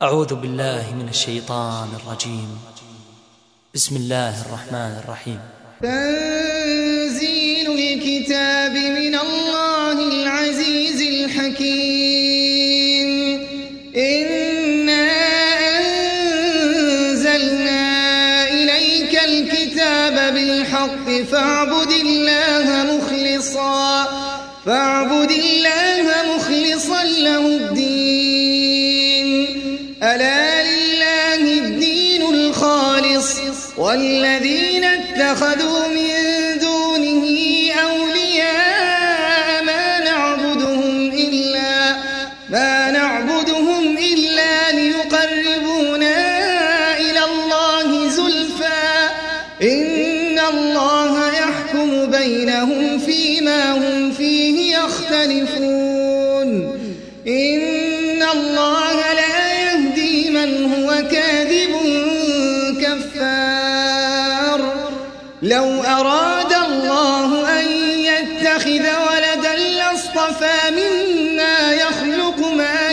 أعوذ بالله من الشيطان الرجيم. بسم الله الرحمن الرحيم. تنزيل الكتاب من الله العزيز الحكيم. إنا أنزلنا إليك الكتاب بالحق فاعبد الله مخلصا له الدين. ألا لله الدين الخالص والذين اتخذوا من دونه أولياء ما نعبدهم إلا ليقربونا إلى الله زلفى إن الله يحكم بينهم فيما هم فيه يختلفون. إن الله لا يهدي من هو كاذب كفار. لو أراد الله أن يتخذ ولدا لاصطفى مما يخلق ما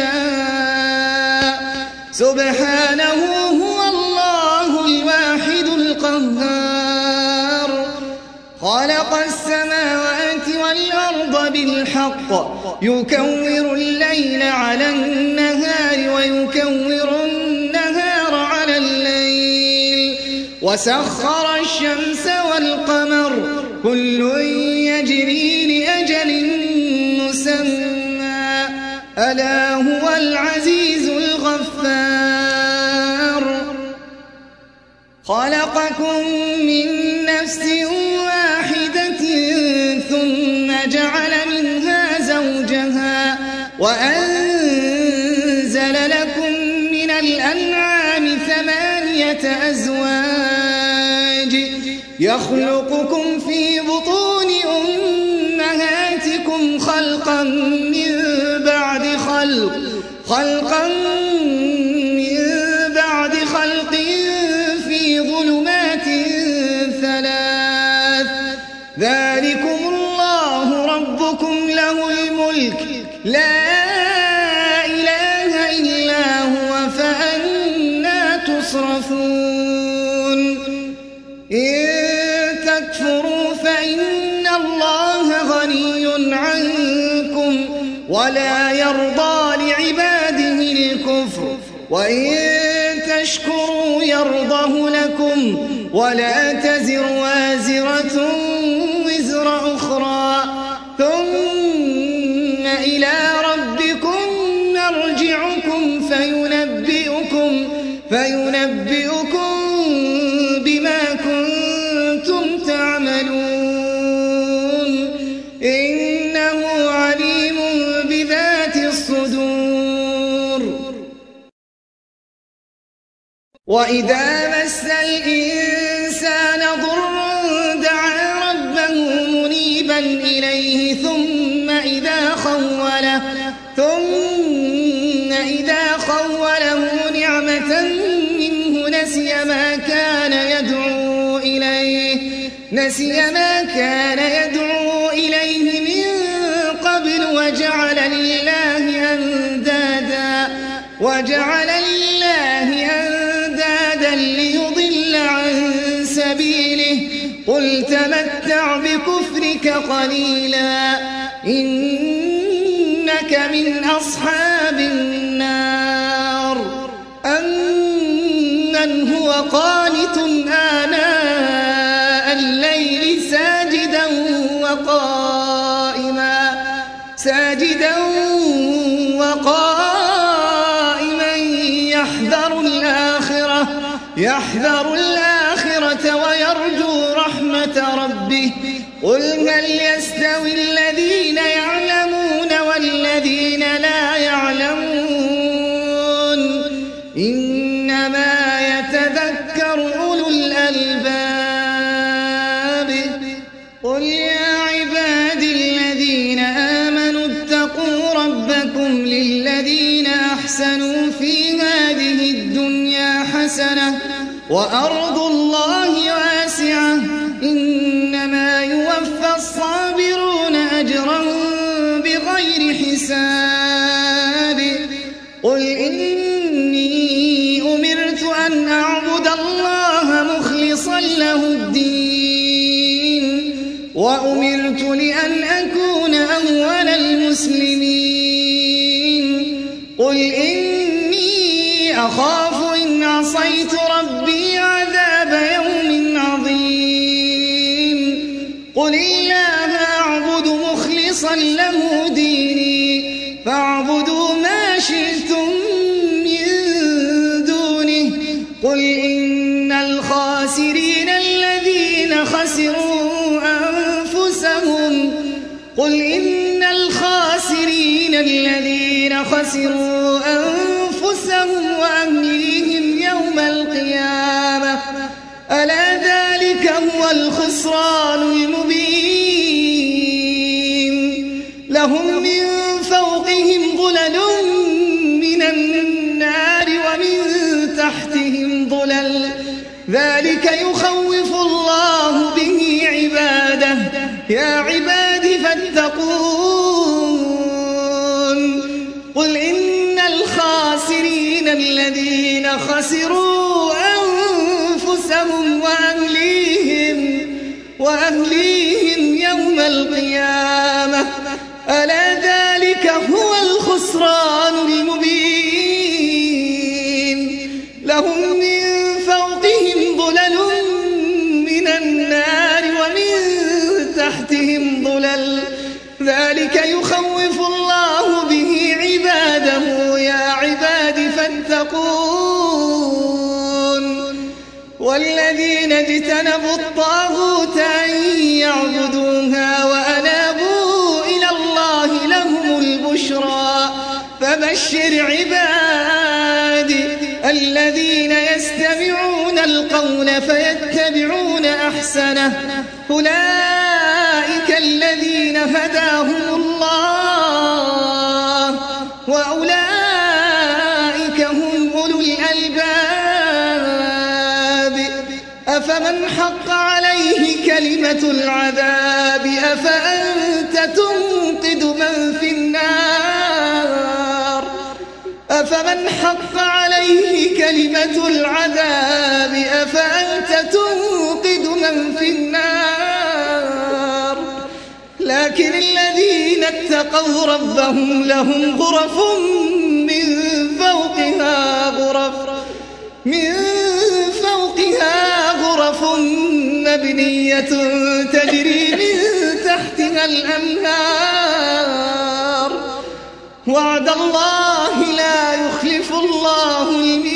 يشاء سبحانه هو الله الواحد القهار. خلق السماوات والأرض بالحق يكور الليل على النهار ويكور النهار على الليل وسخر الشمس والقمر كل يجري لأجل مسمى ألا هو العزيز الغفار. خلقكم من نفس واحدة ثم جعل منها زوجها وأنزل لكم من الأنعام 8 أزواج يخلقكم في بطون أمهاتكم خلقا من بعد خلق في ظلمات 3. ذلكم الله ربكم له الملك لا إله إلا هو فأنى تصرفون. إن تكفروا فإن الله غني عنكم ولا يرضى لعباده الكفر وإن تشكروا يرضه لكم ولا تزر وازرة وزر أخرى ثم إلى ربكم مرجعكم فينبئكم بما كنتم تعملون. إنه عليم بذات الصدور. وإذا مس الإنسان ضر دعا ربه منيبا إليه ثم إذا خوله نعمة منه نسي ما كان يدعو إليه من قبل وجعل لله أندادا ليضل عن سبيله. قل تمتع بكفرك قليلا إنك من أصحاب النار. أمن هو قانت آناء الليل ساجدا وقائما يحذر الآخرة ويرجو رحمة ربه. قل هل يستوي الذين يعلمون والذين لا يعلمون إنما يتذكر أولو الألباب. قل يا عبادي الذين آمنوا اتقوا ربكم للذين أحسنوا في هذه الدنيا حسنة وأرض الله واسعة إنما يوفى الصابرون أجرهم بغير حساب. قل إن أن أعبد الله مخلصا له الدين وأمرت لأن أكون أول المسلمين قل إني أخاف إن عصيت ربي عذاب يوم عظيم قل الله أعبد مخلصا له ديني فاعبدوا ما شئتم من دونه قل إن الخاسرين الذين خسروا أنفسهم وأهليهم يوم القيامة ألا ذلك هو الخسران المبين لهم من فوقهم ظلل من النار ومن تحتهم ظلل ذلك يخوف الله به عباده يا عباد فاتقون قل إن الخاسرين الذين خسروا أنفسهم وأهليهم يوم القيامة ألا ذلك هو الخسران المبين لهم من فوقهم ظلل من النار ومن تحتهم ظلل ذلك يخوف الله به عباده يا عباد فاتقون والذين اجتنبوا الطاغوت أن يعبدوها وأنابوا إلى الله لهم البشرى فبشر عبادي الذين يستمعون القول فيتبعون أحسنه أولئك الذين هداهم الله وأولئك هم أولو الألباب أفمن حق عليه كلمة العذاب أفأنت تنقذ من في النار أفمن حق عليه كلمة العذاب أفأنت تنقذ من في النار لكن الذين اتقوا ربهم لهم غرف من فوقها غرف مبنية تجري من تحتها الأنهار وعد الله لا يخلف الله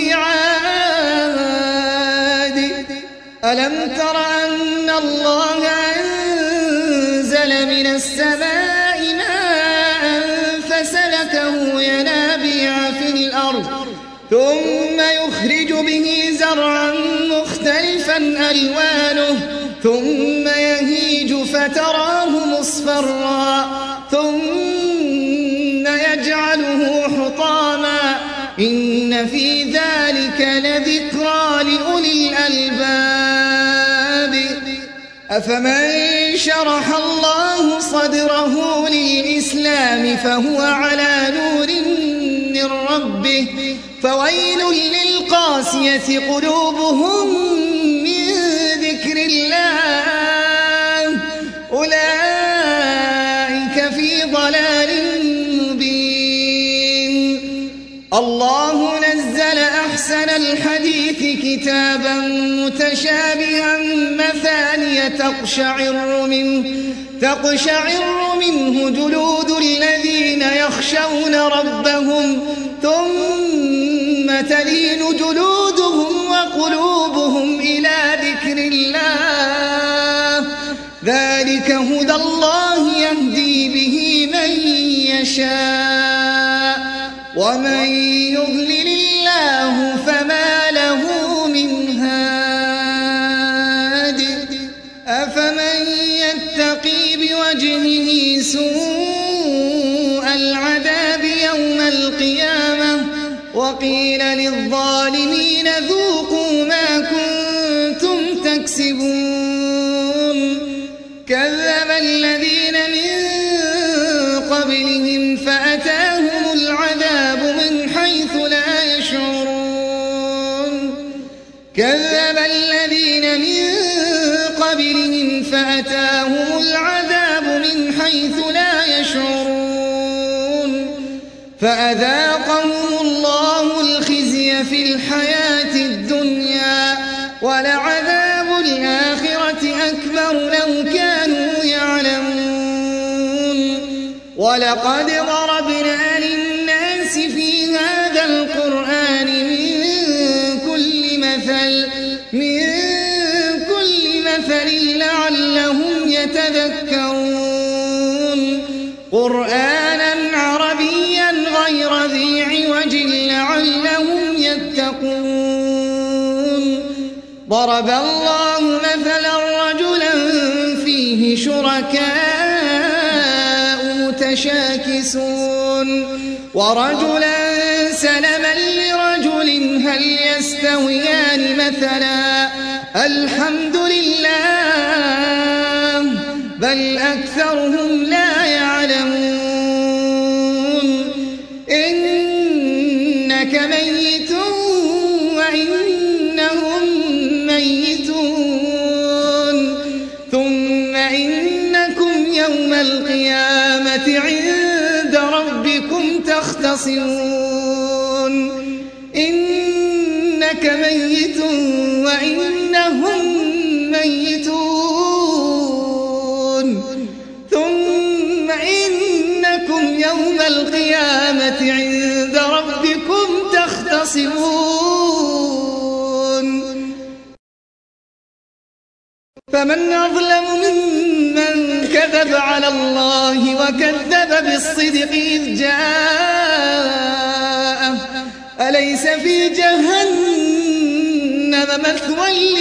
الميعاد ألم تر أن الله أنزل من السماء ماء فسلكه ينابيع في الأرض ثم يخرج به زرعا مختلفا ألوانه ثم يهيج فتراه مصفرا ثم يجعله حطاما إن في ذلك لذكرى لأولي الألباب أفمن شرح الله صدره للإسلام فهو على نور من ربه فويل للقاسية قلوبهم من ذكر الله أولئك في ضلال مبين الله نزل أحسن الحديث كتابا متشابها مثانية تقشعر منه جلود الذين يخشون ربهم ثم تلين جلودهم وقلوبهم إلى ذكر الله ذلك هدى الله يهدي به من يشاء ومن يضلل الله فما له من هاد أفمن يتقي بوجهه سوء العذاب يوم القيامة وقيل للظالمين ذوقوا ما كنتم تكسبون كذب الذين من قبلهم فأتاهم العذاب من حيث لا يشعرون كذب الذين من قبلهم فأتاهم العذاب من حيث لا يشعرون فأذاقهم الله الخزي في الحياة الدنيا ولعذاب الآخرة أكبر لو كانوا يعلمون ولقد ضربنا للناس في هذا القرآن من كل مثل لعلهم يتذكرون قرآنا عربيا غير ذي عوج لعلهم يتقون ضرب الله مثلا رجلا فيه شركاء متشاكسون ورجلا سلما لرجل هل يستويان مثلا الحمد لله بل أكثرهم لا يعلمون إنك ميت وإنهم ميتون ثم إنكم يوم القيامة عند ربكم تختصمون إنك ميت وإنهم ميتون ثم إنكم يوم القيامة عند ربكم تختصمون فمن أظلم ممن كذب على الله وكذب بالصدق إذ جاءه أليس في جهنم مثوى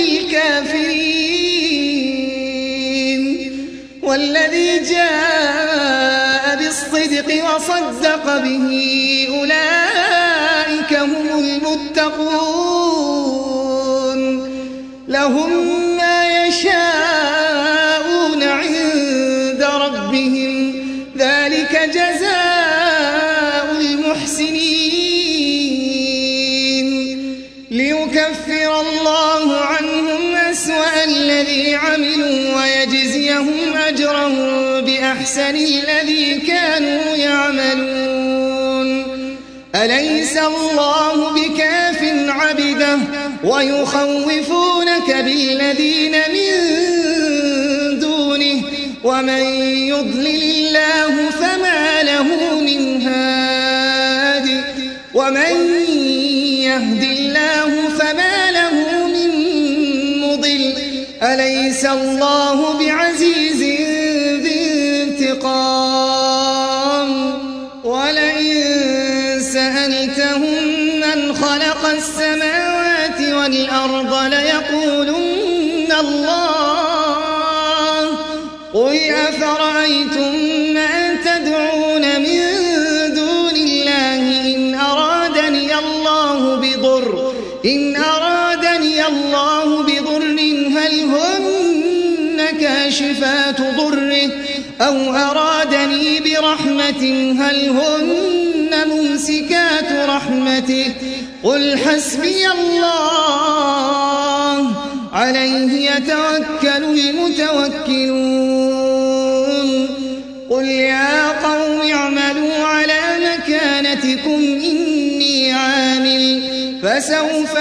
للكافرين والذي جاء بالصدق وصدق به أولئك هم المتقون لهم ما يشاءون عند ربهم ذلك جزاء المحسنين ليكفر الله عنهم أسوأ الذي عملوا ويجزيهم أجرهم بأحسن الذي كانوا يعملون أليس الله بكاف عبده ويخوفونك بالذين من دونه ومن يضلل الله فما له من هاد ومن يهد الله فما له من مضل أليس الله بعزيز ذي انتقام ولئن سألتهم من خلق السماوات والأرض ليقولن الله قل أفرأيتم ما تدعون من دون الله إن أرادني الله بضر هل هن كاشفات ضره أو أرادني برحمة هل هن ممسكات رحمته قل حسبي الله عليه يتوكل المتوكلون قل يا قوم اعملوا على مكانتكم إني عامل فسوف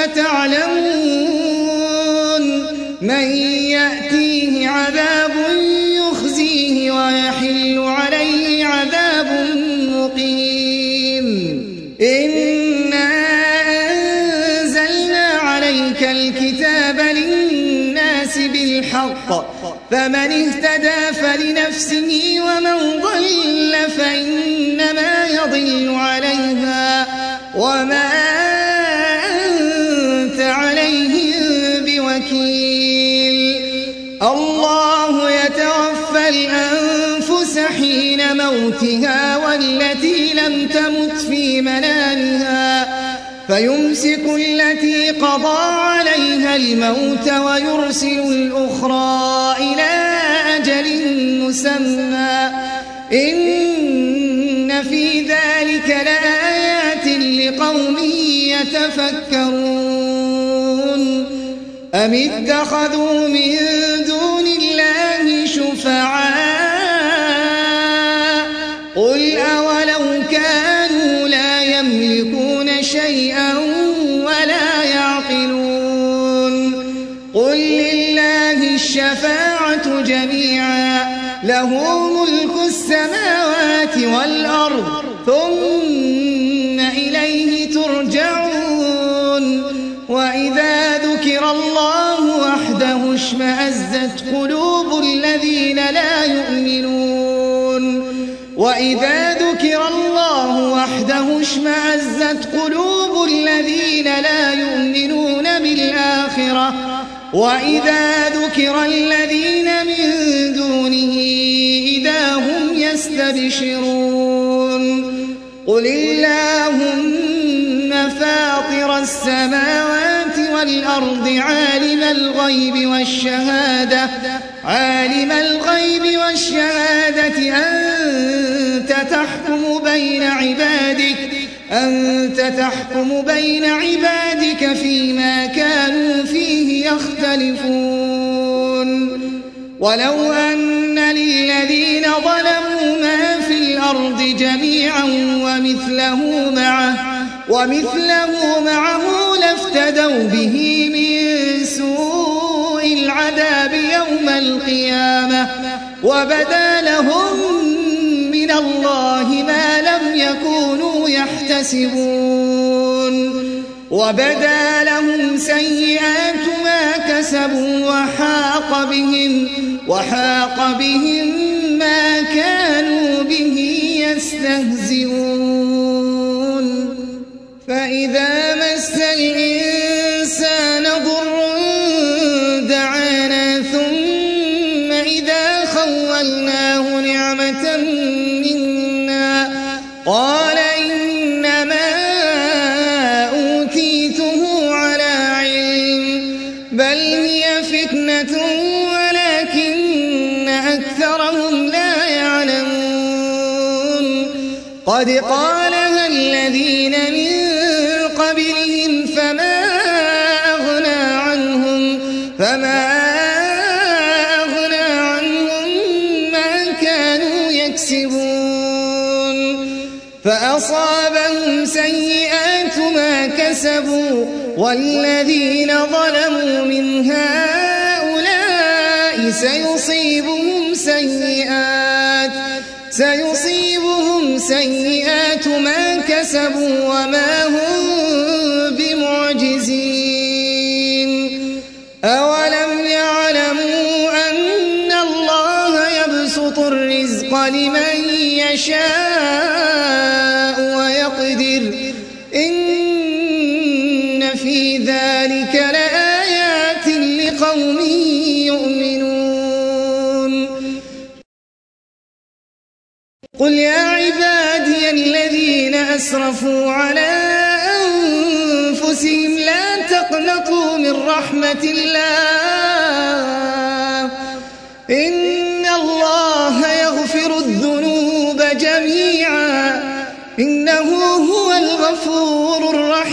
تعلمون من يأتيه عذاب يخزيه ويحل عليه عذاب مقيم إنا أنزلنا عليك الكتاب للناس بالحق فمن اهتدى فلنفسه ومن ضل فإنما يضل عليها وما أنت عليهم بوكيل الله يتوفى الأنفس حين موتها والتي لم تمت في منامها فيمسك التي قضى عليها الموت ويرسل الأخرى إلى أجل مسمى إن في ذلك لآيات لقوم يتفكرون أم اتخذوا من دون الله شفعاء قل أولو كانوا لا يملكون شيئا ولا يعقلون قل لله الشفاعة جميعا له ملك السماوات والأرض ثم إليه ترجعون وإذا ذكر الله وحده اشمأزت قلوب الذين لا يؤمنون وإذا ذكر الله وحده اشمأزت قلوب الذين لا يؤمنون بالآخرة وإذا ذكر الذين من دونه إذا هم يستبشرون قل اللهم فاطر السماوات والأرض عالم الغيب والشهادة أنت تحكم بين عبادك فيما كانوا فيه يختلفون ولو أن للذين ظلموا ما في الأرض جميعا ومثله معه لافتدوا به من سوء العذاب يوم القيامة وبدا لهم من الله ما لم يكونوا يحتسبون وبدا لهم سيئات ما كسبوا وحاق بهم ما كانوا به يستهزئون فإذا مس الإنسان ضر دعانا ثم إذا خولناه نعمة منا قال إنما أوتيته على علم بل هي فتنة ولكن أكثرهم لا يعلمون قد قالها الذين من قبلهم فما أغنى عنهم ما كانوا يكسبون فأصابهم سيئات ما كسبوا والذين ظلموا من هؤلاء سيصيبهم سيئات ما كسبوا وما هم بمعجزين أولم يعلموا أن الله يبسط الرزق لمن يشاء ويقدر إن في ذلك لآيات لقوم يؤمنون قل يا عبادي الذين أسرفوا على أنفسهم لا تقنطوا من رحمة الله إن الله يغفر الذنوب جميعا إنه هو الغفور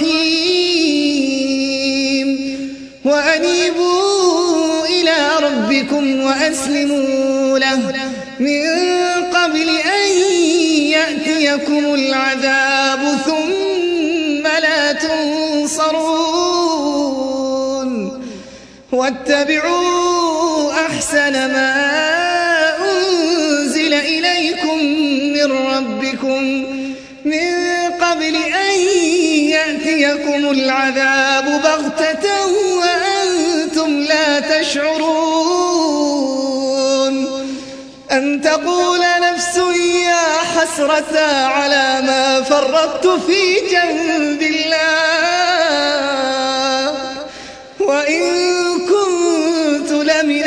الرحيم وأنيبوا إلى ربكم وأسلموا له من قبل أن يأتيكم العذاب ثم لا تنصرون واتبعوا أحسن ما أنزل إليكم من ربكم من قبل أن يأتيكم العذاب بغتة وأنتم لا تشعرون أن تقول نفس يا حسرة على ما فرطت في جنب الله وإن كنت لمن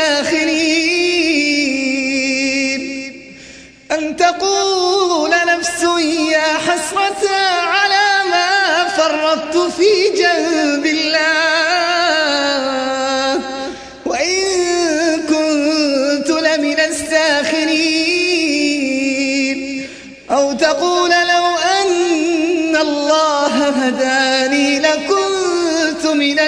الساخرين أن تقول نفس يا حسرة على ما فرطت في جنب الله وإن كنت لمن الساخرين أو تقول لو أن الله هداني لكنت من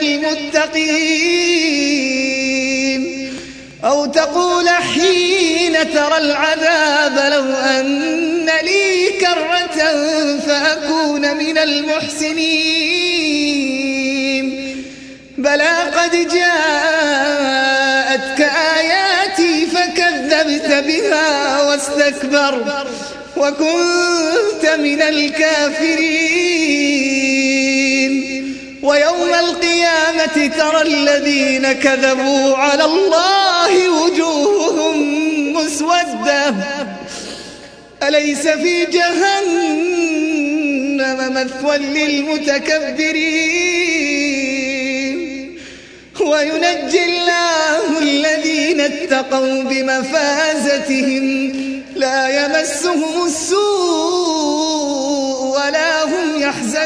المتقين أو تقول حين ترى العذاب لو أن لي كرة فأكون من المحسنين بلى قد جاءتك آياتي فكذبت بها واستكبرت وكنت من الكافرين ويوم القيامة ترى الذين كذبوا على الله وجوههم مسودة أليس في جهنم مثوى للمتكبرين وينجي الله الذين اتقوا بمفازتهم لا يمسهم السوء ولا هم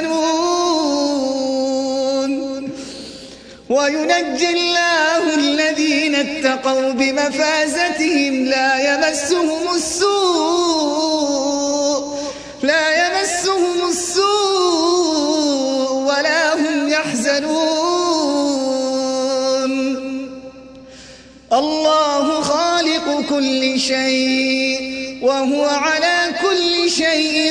يحزنون وينجي الله الذين اتقوا بمفازتهم لا يمسهم السوء ولا هم يحزنون الله خالق كل شيء وهو على كل شيء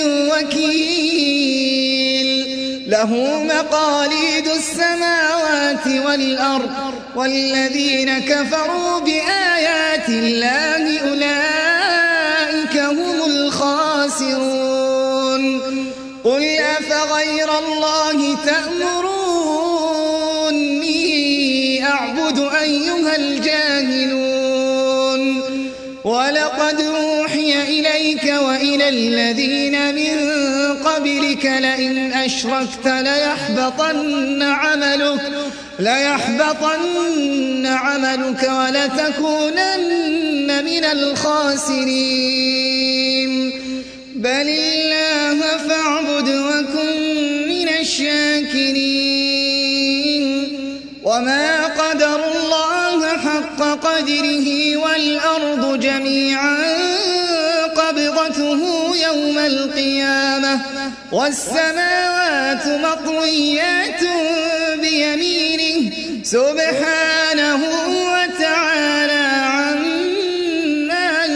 وكيل له مقاليد السماوات والأرض والذين كفروا بآيات الله أولئك هم الخاسرون قل أفغير الله تأمروني أعبد أيها الجاهلون ولقد أوحي إليك وإلى الذين من قبلك لئن أشركت ليحبطن عملك ولتكونن من الخاسرين بل الله فاعبد وكن من الشاكرين وما قدروا الله حق قدره والأرض جميعا قبضته يوم القيامة والسماوات مطويات بيمينه سبحانه وتعالى عما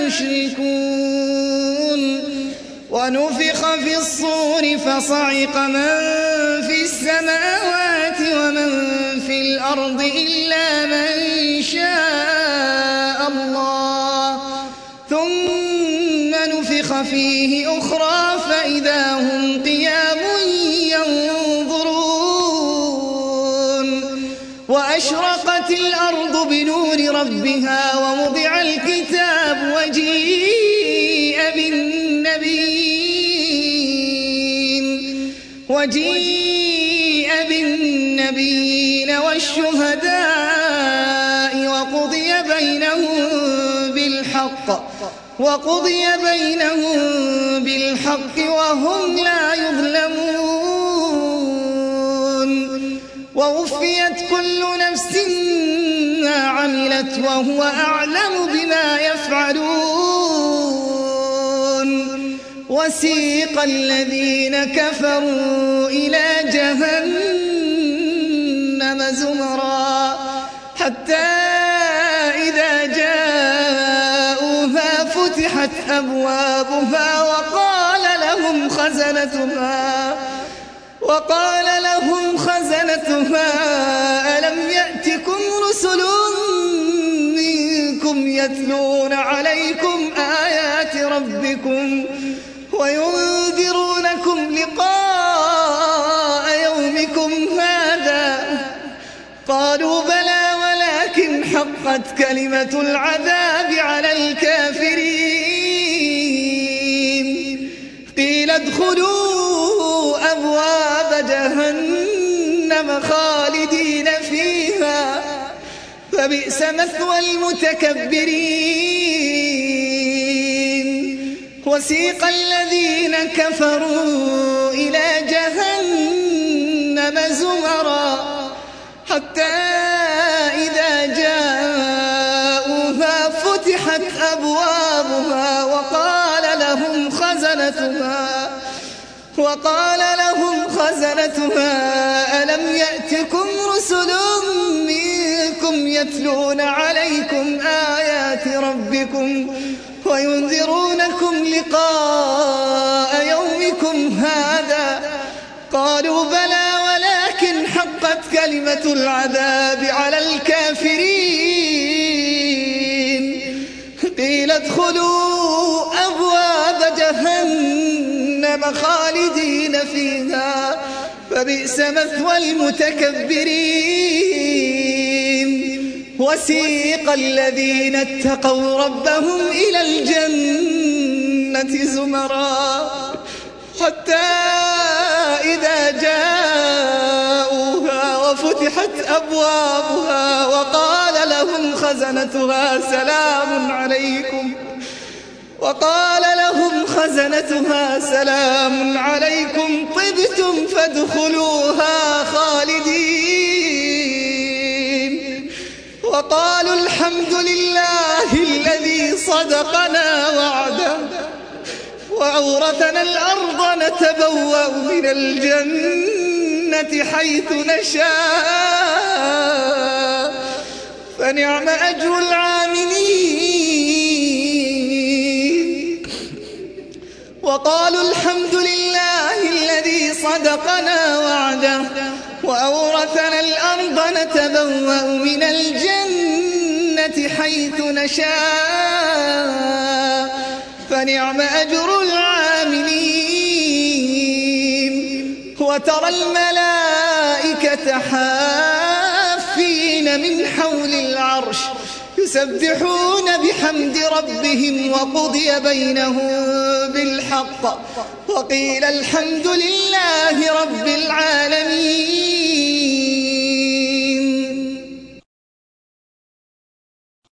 يشركون ونفخ في الصور فصعق من في السماوات ومن في الأرض إلا من شاء الله ثم نفخ فيه أخرى فإذا هم قيام ينظرون وأشرقت الأرض بنور ربها ووضع الكتاب وجيء بالنبيين والشهداء وقضي بينهم بالحق وهم لا يظلمون ووفيت كل نفس ما عملت وهو أعلم بما يفعلون وسيق الذين كفروا إلى جهنم زمرا حتى إذا جاءوها فتحت أبوابها وقال لهم خزنتها ألم يأتكم رسل منكم يتلون عليكم آيات ربكم وينذرونكم لقاء يومكم هذا قالوا بلى ولكن حقت كلمة العذاب على الكافرين قيل ادخلوا أبواب جهنم خالدين فيها فبئس مثوى المتكبرين وسيق الذين كفروا إلى جهنم زمرا حتى إذا جاءوها فتحت أبوابها وقال لهم خزنتها ألم يأتكم رسل يتلون عليكم آيات ربكم وينذرونكم لقاء يومكم هذا؟ قالوا بلى ولكن حقت كلمة العذاب على الكافرين. قيل ادخلوا أبواب جهنم خالدين فيها فبئس مثوى المتكبرين. وسيق الذين اتقوا ربهم إلى الجنة زمرا حتى إذا جاءوها وفتحت أبوابها وقال لهم خزنتها سلام عليكم طبتم فادخلوها خالدين. وقالوا الحمد لله الذي صدقنا وعده وأورثنا الأرض نتبوأ من الجنة حيث نشاء فنعم أجر العاملين. وقالوا الحمد لله الذي صدقنا وعده وأورثنا الأرض نتبوأ من الجنة حيث نشاء فنعم أجر العاملين. وترى الملائكة حافين من حول العرش يسبحون بحمد ربهم وقضي بينهم بالحق وقيل الحمد لله رب العالمين.